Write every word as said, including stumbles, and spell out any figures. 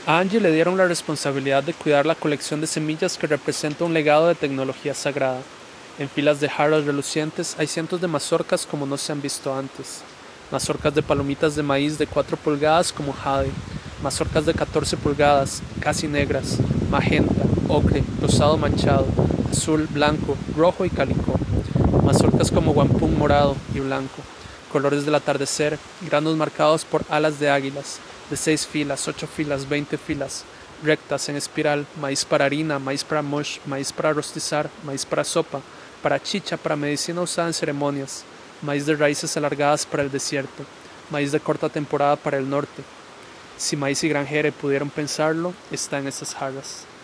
A Angie le dieron la responsabilidad de cuidar la colección de semillas que representa un legado de tecnología sagrada. En filas de jarras relucientes hay cientos de mazorcas como no se han visto antes. Mazorcas de palomitas de maíz de cuatro pulgadas como jade. Mazorcas de catorce pulgadas, casi negras, magenta, ocre, rosado manchado, azul, blanco, rojo y calicó. Mazorcas como guampún morado y blanco. Colores del atardecer, granos marcados por alas de águilas, de seis filas, ocho filas, veinte filas, rectas en espiral, maíz para harina, maíz para mosh, maíz para rostizar, maíz para sopa, para chicha, para medicina usada en ceremonias, maíz de raíces alargadas para el desierto, maíz de corta temporada para el norte. Si maíz y granjere pudieron pensarlo, está en esas jarras.